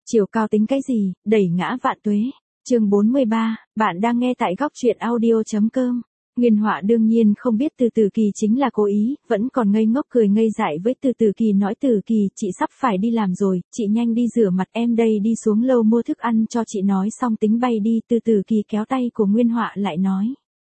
Chiều cao tính cái gì, đẩy ngã vạn tuế. Chương 43, bạn đang nghe tại góc truyện audio.com. Nguyên Họa đương nhiên không biết Từ Từ Kỳ chính là cố ý, vẫn còn ngây ngốc cười ngây dại với Từ Từ Kỳ nói Từ Kỳ, chị sắp phải đi làm rồi, chị nhanh đi rửa mặt em đây đi xuống lầu mua thức ăn cho chị nói xong tính bay đi. Từ Từ Kỳ kéo tay của Nguyên Họa lại nói.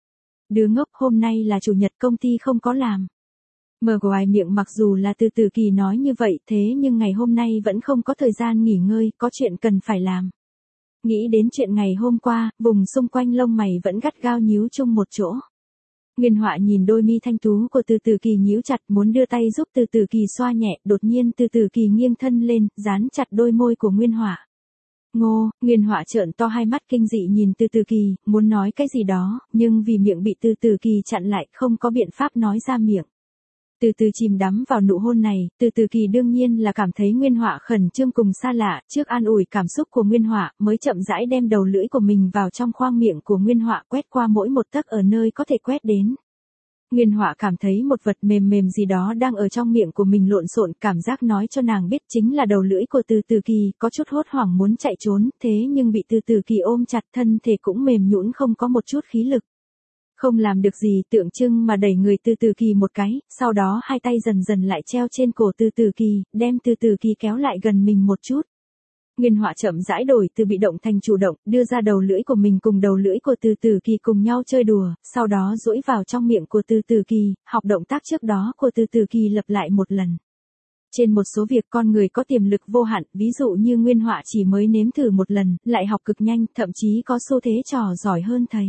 Đứa ngốc, hôm nay là chủ nhật công ty không có làm. Mở ngoài miệng mặc dù là Từ Từ Kỳ nói như vậy thế nhưng ngày hôm nay vẫn không có thời gian nghỉ ngơi, có chuyện cần phải làm. Nghĩ đến chuyện ngày hôm qua, vùng xung quanh lông mày vẫn gắt gao nhíu chung một chỗ. Nguyên Họa nhìn đôi mi thanh tú của Từ Từ Kỳ nhíu chặt muốn đưa tay giúp Từ Từ Kỳ xoa nhẹ, đột nhiên Từ Từ Kỳ nghiêng thân lên, dán chặt đôi môi của Nguyên Họa. Ngô, Nguyên Họa trợn to hai mắt kinh dị nhìn Từ Từ Kỳ, muốn nói cái gì đó, nhưng vì miệng bị Từ Từ Kỳ chặn lại không có biện pháp nói ra miệng. Từ từ chìm đắm vào nụ hôn này, Từ Từ Kỳ đương nhiên là cảm thấy Nguyên Họa khẩn trương cùng xa lạ, trước an ủi cảm xúc của Nguyên Họa, mới chậm rãi đem đầu lưỡi của mình vào trong khoang miệng của Nguyên Họa quét qua mỗi một tấc ở nơi có thể quét đến. Nguyên Họa cảm thấy một vật mềm mềm gì đó đang ở trong miệng của mình lộn xộn, cảm giác nói cho nàng biết chính là đầu lưỡi của Từ Từ Kỳ, có chút hốt hoảng muốn chạy trốn, thế nhưng bị Từ Từ Kỳ ôm chặt, thân thể cũng mềm nhũn không có một chút khí lực. Không làm được gì, tượng trưng mà đẩy người Từ Từ Kỳ một cái, sau đó hai tay dần dần lại treo trên cổ Từ Từ Kỳ, đem Từ Từ Kỳ kéo lại gần mình một chút. Nguyên Họa chậm rãi đổi từ bị động thành chủ động, đưa ra đầu lưỡi của mình cùng đầu lưỡi của Từ Từ Kỳ cùng nhau chơi đùa, sau đó duỗi vào trong miệng của Từ Từ Kỳ, học động tác trước đó của Từ Từ Kỳ lặp lại một lần. Trên một số việc con người có tiềm lực vô hạn, ví dụ như Nguyên Họa chỉ mới nếm thử một lần, lại học cực nhanh, thậm chí có xu thế trò giỏi hơn thầy.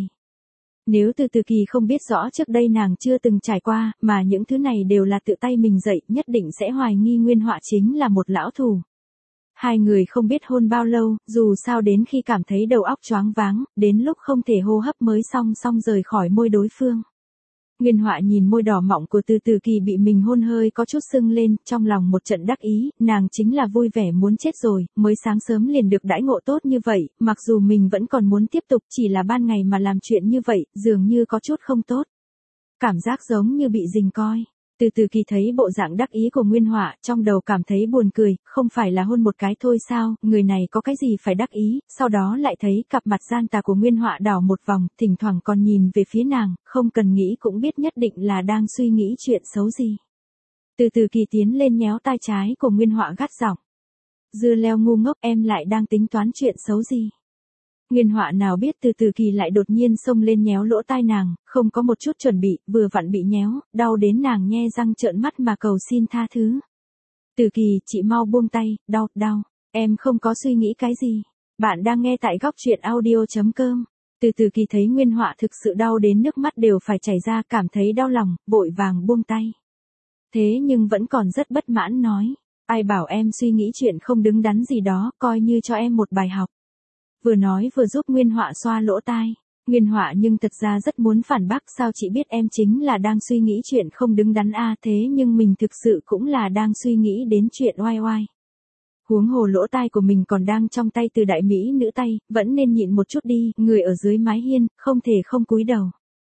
Nếu Từ Từ Kỳ không biết rõ trước đây nàng chưa từng trải qua, mà những thứ này đều là tự tay mình dạy, nhất định sẽ hoài nghi Nguyên Họa chính là một lão thù. Hai người không biết hôn bao lâu, dù sao đến khi cảm thấy đầu óc choáng váng, đến lúc không thể hô hấp mới song rời khỏi môi đối phương. Nguyên Họa nhìn môi đỏ mọng của Từ Từ Kỳ bị mình hôn hơi có chút sưng lên, trong lòng một trận đắc ý, nàng chính là vui vẻ muốn chết rồi, mới sáng sớm liền được đãi ngộ tốt như vậy, mặc dù mình vẫn còn muốn tiếp tục, chỉ là ban ngày mà làm chuyện như vậy, dường như có chút không tốt. Cảm giác giống như bị rình coi. Từ Từ Kỳ thấy bộ dạng đắc ý của Nguyên Họa, trong đầu cảm thấy buồn cười, không phải là hôn một cái thôi sao, người này có cái gì phải đắc ý, sau đó lại thấy cặp mặt gian tà của Nguyên Họa đảo một vòng, thỉnh thoảng còn nhìn về phía nàng, không cần nghĩ cũng biết nhất định là đang suy nghĩ chuyện xấu gì. Từ Từ Kỳ tiến lên nhéo tai trái của Nguyên Họa gắt giọng. Dưa leo ngu ngốc, em lại đang tính toán chuyện xấu gì. Nguyên Họa nào biết Từ Từ Kỳ lại đột nhiên xông lên nhéo lỗ tai nàng, không có một chút chuẩn bị, vừa vặn bị nhéo, đau đến nàng nhe răng trợn mắt mà cầu xin tha thứ. Từ Kỳ, chị mau buông tay, đau, em không có suy nghĩ cái gì. Bạn đang nghe tại góc truyện audio.com. Từ Từ Kỳ thấy Nguyên Họa thực sự đau đến nước mắt đều phải chảy ra, cảm thấy đau lòng, vội vàng buông tay. Thế nhưng vẫn còn rất bất mãn nói, ai bảo em suy nghĩ chuyện không đứng đắn gì đó, coi như cho em một bài học. Vừa nói vừa giúp Nguyên Họa xoa lỗ tai. Nguyên Họa nhưng thật ra rất muốn phản bác, sao chị biết em chính là đang suy nghĩ chuyện không đứng đắn thế nhưng mình thực sự cũng là đang suy nghĩ đến chuyện oai oai. Huống hồ lỗ tai của mình còn đang trong tay Từ đại mỹ nữ tay, vẫn nên nhịn một chút đi, người ở dưới mái hiên, không thể không cúi đầu.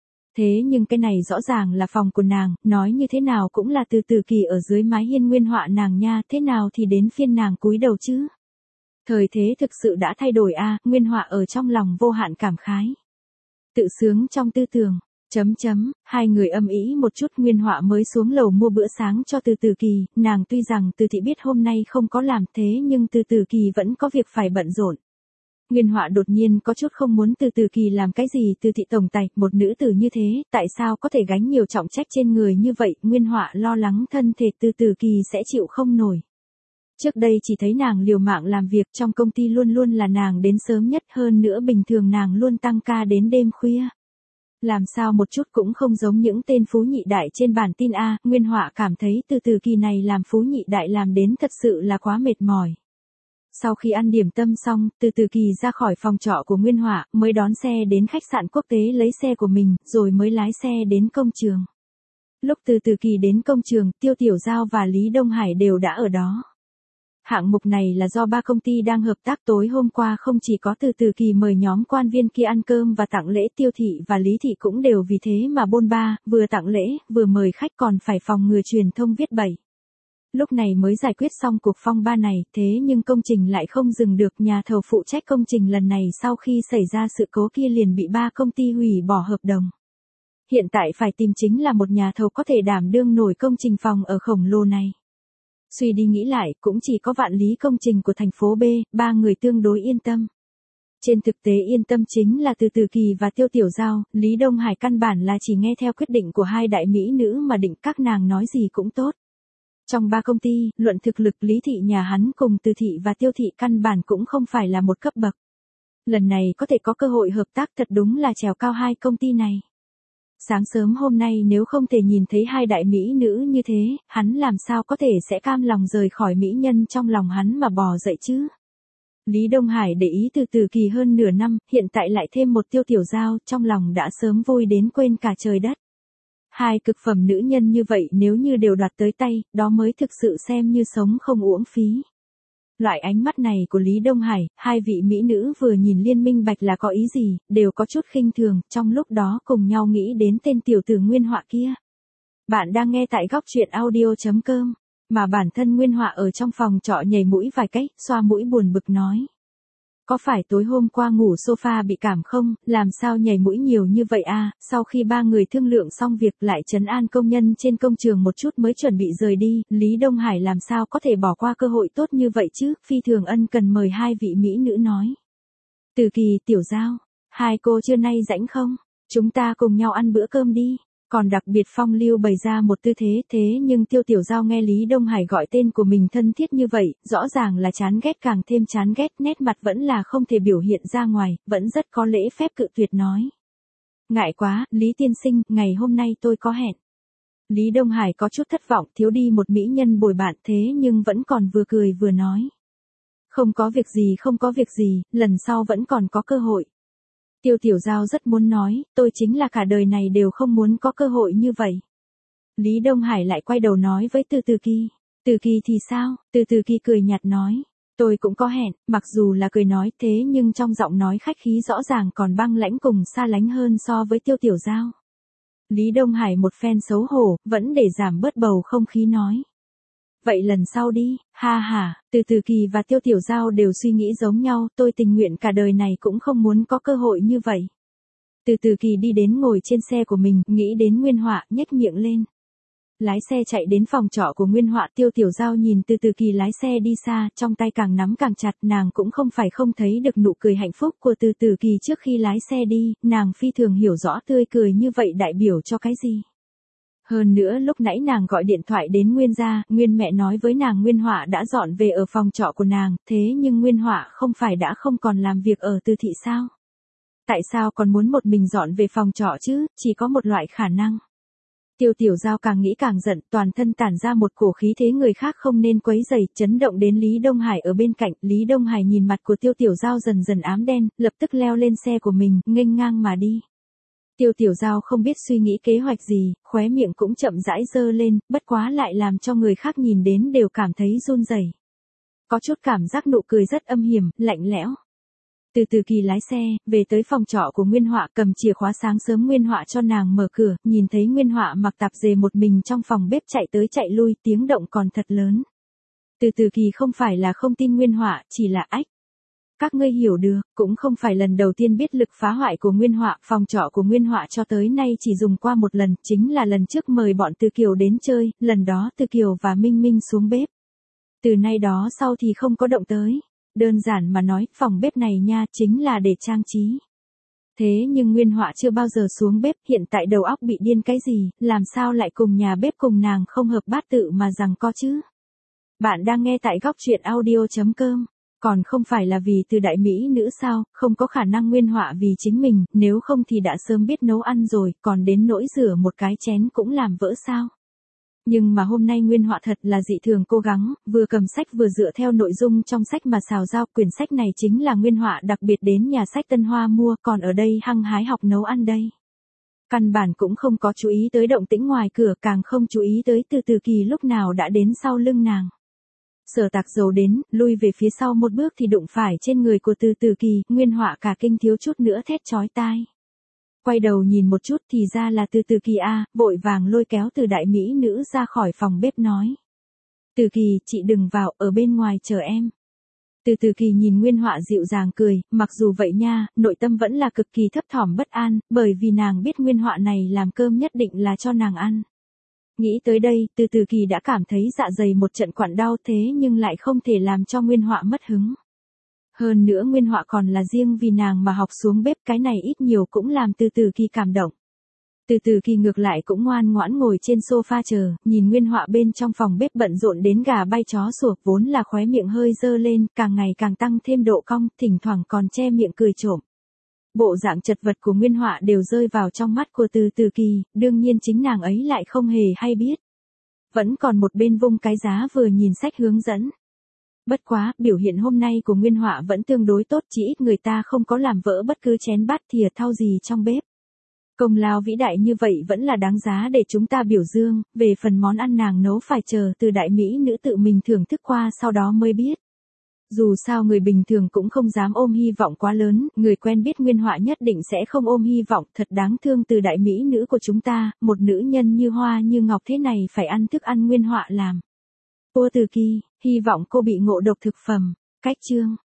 Thế nhưng cái này rõ ràng là phòng của nàng, nói như thế nào cũng là Từ Từ Kỳ ở dưới mái hiên Nguyên Họa nàng nha, thế nào thì đến phiên nàng cúi đầu chứ. Thời thế thực sự đã thay đổi Nguyên Họa ở trong lòng vô hạn cảm khái. Tự sướng trong tư tưởng, hai người âm ĩ một chút Nguyên Họa mới xuống lầu mua bữa sáng cho Từ Từ Kỳ, nàng tuy rằng Từ thị biết hôm nay không có làm thế nhưng Từ Từ Kỳ vẫn có việc phải bận rộn. Nguyên Họa đột nhiên có chút không muốn Từ Từ Kỳ làm cái gì, Từ thị tổng tài, một nữ tử như thế, tại sao có thể gánh nhiều trọng trách trên người như vậy, Nguyên Họa lo lắng thân thể Từ Từ Kỳ sẽ chịu không nổi. Trước đây chỉ thấy nàng liều mạng làm việc trong công ty luôn luôn là nàng đến sớm nhất, hơn nữa bình thường nàng luôn tăng ca đến đêm khuya. Làm sao một chút cũng không giống những tên phú nhị đại trên bản tin Nguyên Họa cảm thấy Từ Từ Kỳ này làm phú nhị đại làm đến thật sự là quá mệt mỏi. Sau khi ăn điểm tâm xong, Từ Từ Kỳ ra khỏi phòng trọ của Nguyên Họa, mới đón xe đến khách sạn quốc tế lấy xe của mình, rồi mới lái xe đến công trường. Lúc Từ Từ Kỳ đến công trường, Tiêu Tiểu Giao và Lý Đông Hải đều đã ở đó. Hạng mục này là do 3 công ty đang hợp tác, tối hôm qua không chỉ có Từ Từ Kỳ mời nhóm quan viên kia ăn cơm và tặng lễ, Tiêu thị và Lý thị cũng đều vì thế mà bôn ba, vừa tặng lễ, vừa mời khách còn phải phòng ngừa truyền thông viết bậy. Lúc này mới giải quyết xong cuộc phong ba này, thế nhưng công trình lại không dừng được. Nhà thầu phụ trách công trình lần này sau khi xảy ra sự cố kia liền bị 3 công ty hủy bỏ hợp đồng. Hiện tại phải tìm chính là một nhà thầu có thể đảm đương nổi công trình phòng ở khổng lồ này. Suy đi nghĩ lại, cũng chỉ có Vạn Lý Công Trình của thành phố B, 3 người tương đối yên tâm. Trên thực tế yên tâm chính là Từ Từ Kỳ và Tiêu Tiểu Giao. Lý Đông Hải căn bản là chỉ nghe theo quyết định của hai đại mỹ nữ mà định, các nàng nói gì cũng tốt. Trong 3 công ty, luận thực lực Lý Thị nhà hắn cùng Từ Thị và Tiêu Thị căn bản cũng không phải là một cấp bậc. Lần này có thể có cơ hội hợp tác thật đúng là trèo cao hai công ty này. Sáng sớm hôm nay nếu không thể nhìn thấy hai đại mỹ nữ như thế, hắn làm sao có thể sẽ cam lòng rời khỏi mỹ nhân trong lòng hắn mà bò dậy chứ. Lý Đông Hải để ý Từ Từ Kỳ hơn nửa năm, hiện tại lại thêm một Tiêu Tiểu Giao, trong lòng đã sớm vui đến quên cả trời đất. Hai cực phẩm nữ nhân như vậy nếu như đều đoạt tới tay, đó mới thực sự xem như sống không uổng phí. Loại ánh mắt này của Lý Đông Hải, hai vị mỹ nữ vừa nhìn liên minh bạch là có ý gì, đều có chút khinh thường, trong lúc đó cùng nhau nghĩ đến tên tiểu tử Nguyên Họa kia. Bạn đang nghe tại góc truyện audio.com, mà bản thân Nguyên Họa ở trong phòng trọ nhảy mũi vài cái, xoa mũi buồn bực nói. Có phải tối hôm qua ngủ sofa bị cảm không, làm sao nhảy mũi nhiều như vậy à? Sau khi 3 người thương lượng xong việc lại trấn an công nhân trên công trường một chút mới chuẩn bị rời đi, Lý Đông Hải làm sao có thể bỏ qua cơ hội tốt như vậy chứ, phi thường ân cần mời hai vị mỹ nữ nói. Từ Kỳ, Tiểu Giao, hai cô trưa nay rảnh không? Chúng ta cùng nhau ăn bữa cơm đi. Còn đặc biệt phong lưu bày ra một tư thế nhưng Tiêu Tiểu Giao nghe Lý Đông Hải gọi tên của mình thân thiết như vậy, rõ ràng là chán ghét càng thêm chán ghét, nét mặt vẫn là không thể biểu hiện ra ngoài, vẫn rất có lễ phép cự tuyệt nói. Ngại quá, Lý tiên sinh, ngày hôm nay tôi có hẹn. Lý Đông Hải có chút thất vọng, thiếu đi một mỹ nhân bồi bạn thế nhưng vẫn còn vừa cười vừa nói. Không có việc gì, lần sau vẫn còn có cơ hội. Tiêu Tiểu Giao rất muốn nói, tôi chính là cả đời này đều không muốn có cơ hội như vậy. Lý Đông Hải lại quay đầu nói với Từ Từ Kỳ. Từ Kỳ thì sao? Từ Từ Kỳ cười nhạt nói. Tôi cũng có hẹn, mặc dù là cười nói thế nhưng trong giọng nói khách khí rõ ràng còn băng lãnh cùng xa lánh hơn so với Tiêu Tiểu Giao. Lý Đông Hải một phen xấu hổ, vẫn để giảm bớt bầu không khí nói. Vậy lần sau đi, ha ha, Từ Từ Kỳ và Tiêu Tiểu Giao đều suy nghĩ giống nhau, tôi tình nguyện cả đời này cũng không muốn có cơ hội như vậy. Từ Từ Kỳ đi đến ngồi trên xe của mình, nghĩ đến Nguyên Họa, nhếch miệng lên. Lái xe chạy đến phòng trọ của Nguyên Họa, Tiêu Tiểu Giao nhìn Từ Từ Kỳ lái xe đi xa, trong tay càng nắm càng chặt, nàng cũng không phải không thấy được nụ cười hạnh phúc của Từ Từ Kỳ trước khi lái xe đi, nàng phi thường hiểu rõ tươi cười như vậy đại biểu cho cái gì. Hơn nữa lúc nãy nàng gọi điện thoại đến Nguyên gia, Nguyên mẹ nói với nàng Nguyên Họa đã dọn về ở phòng trọ của nàng, thế nhưng Nguyên Họa không phải đã không còn làm việc ở Từ thị sao? Tại sao còn muốn một mình dọn về phòng trọ chứ, chỉ có một loại khả năng. Tiêu Tiểu Giao càng nghĩ càng giận, toàn thân tản ra một cổ khí thế người khác không nên quấy rầy, chấn động đến Lý Đông Hải ở bên cạnh. Lý Đông Hải nhìn mặt của Tiêu Tiểu Giao dần dần ám đen, lập tức leo lên xe của mình, nghênh ngang mà đi. Tiêu Tiểu Giao không biết suy nghĩ kế hoạch gì, khóe miệng cũng chậm rãi dơ lên, bất quá lại làm cho người khác nhìn đến đều cảm thấy run rẩy. Có chút cảm giác nụ cười rất âm hiểm, lạnh lẽo. Từ Từ Kỳ lái xe, về tới phòng trọ của Nguyên Họa, cầm chìa khóa sáng sớm Nguyên Họa cho nàng mở cửa, nhìn thấy Nguyên Họa mặc tạp dề một mình trong phòng bếp chạy tới chạy lui, tiếng động còn thật lớn. Từ Từ Kỳ không phải là không tin Nguyên Họa, chỉ là ách. Các ngươi hiểu được, cũng không phải lần đầu tiên biết lực phá hoại của Nguyên Họa, phòng trọ của Nguyên Họa cho tới nay chỉ dùng qua một lần, chính là lần trước mời bọn Từ Kiều đến chơi, lần đó Từ Kiều và Minh Minh xuống bếp. Từ nay đó sau thì không có động tới. Đơn giản mà nói, phòng bếp này nha, chính là để trang trí. Thế nhưng Nguyên Họa chưa bao giờ xuống bếp, hiện tại đầu óc bị điên cái gì, làm sao lại cùng nhà bếp cùng nàng không hợp bát tự mà rằng co chứ. Bạn đang nghe tại góc truyện audio.com. Còn không phải là vì từ đại mỹ nữ sao, không có khả năng Nguyên Họa vì chính mình, nếu không thì đã sớm biết nấu ăn rồi, còn đến nỗi rửa một cái chén cũng làm vỡ sao. Nhưng mà hôm nay Nguyên Họa thật là dị thường cố gắng, vừa cầm sách vừa dựa theo nội dung trong sách mà xào rau, quyển sách này chính là Nguyên Họa đặc biệt đến nhà sách Tân Hoa mua, còn ở đây hăng hái học nấu ăn đây. Căn bản cũng không có chú ý tới động tĩnh ngoài cửa, càng không chú ý tới Từ Từ Kỳ lúc nào đã đến sau lưng nàng. Sở Tạc Dầu đến, lui về phía sau một bước thì đụng phải trên người của Từ Từ Kỳ, Nguyên Họa cả kinh thiếu chút nữa thét chói tai. Quay đầu nhìn một chút thì ra là Từ Từ Kỳ a, vội vàng lôi kéo Từ đại mỹ nữ ra khỏi phòng bếp nói. Từ Kỳ, chị đừng vào, ở bên ngoài chờ em. Từ Kỳ nhìn Nguyên Họa dịu dàng cười, mặc dù vậy nha, nội tâm vẫn là cực kỳ thấp thỏm bất an, bởi vì nàng biết Nguyên Họa này làm cơm nhất định là cho nàng ăn. Nghĩ tới đây, từ Kỳ đã cảm thấy dạ dày một trận quặn đau thế nhưng lại không thể làm cho Nguyên Họa mất hứng. Hơn nữa Nguyên Họa còn là riêng vì nàng mà học xuống bếp, cái này ít nhiều cũng làm từ Kỳ cảm động. Từ Kỳ ngược lại cũng ngoan ngoãn ngồi trên sofa chờ, nhìn Nguyên Họa bên trong phòng bếp bận rộn đến gà bay chó sủa, vốn là khóe miệng hơi dơ lên, càng ngày càng tăng thêm độ cong, thỉnh thoảng còn che miệng cười trộm. Bộ dạng chật vật của Nguyên Họa đều rơi vào trong mắt của từ Kỳ, đương nhiên chính nàng ấy lại không hề hay biết. Vẫn còn một bên vung cái giá vừa nhìn sách hướng dẫn. Bất quá, biểu hiện hôm nay của Nguyên Họa vẫn tương đối tốt, chỉ ít người ta không có làm vỡ bất cứ chén bát thìa thau gì trong bếp. Công lao vĩ đại như vậy vẫn là đáng giá để chúng ta biểu dương, về phần món ăn nàng nấu phải chờ từ đại mỹ nữ tự mình thưởng thức qua sau đó mới biết. Dù sao người bình thường cũng không dám ôm hy vọng quá lớn, người quen biết Nguyên Họa nhất định sẽ không ôm hy vọng, thật đáng thương từ đại mỹ nữ của chúng ta, một nữ nhân như hoa như ngọc thế này phải ăn thức ăn Nguyên Họa làm. Cô Từ Kỳ, hy vọng cô bị ngộ độc thực phẩm. Cách chương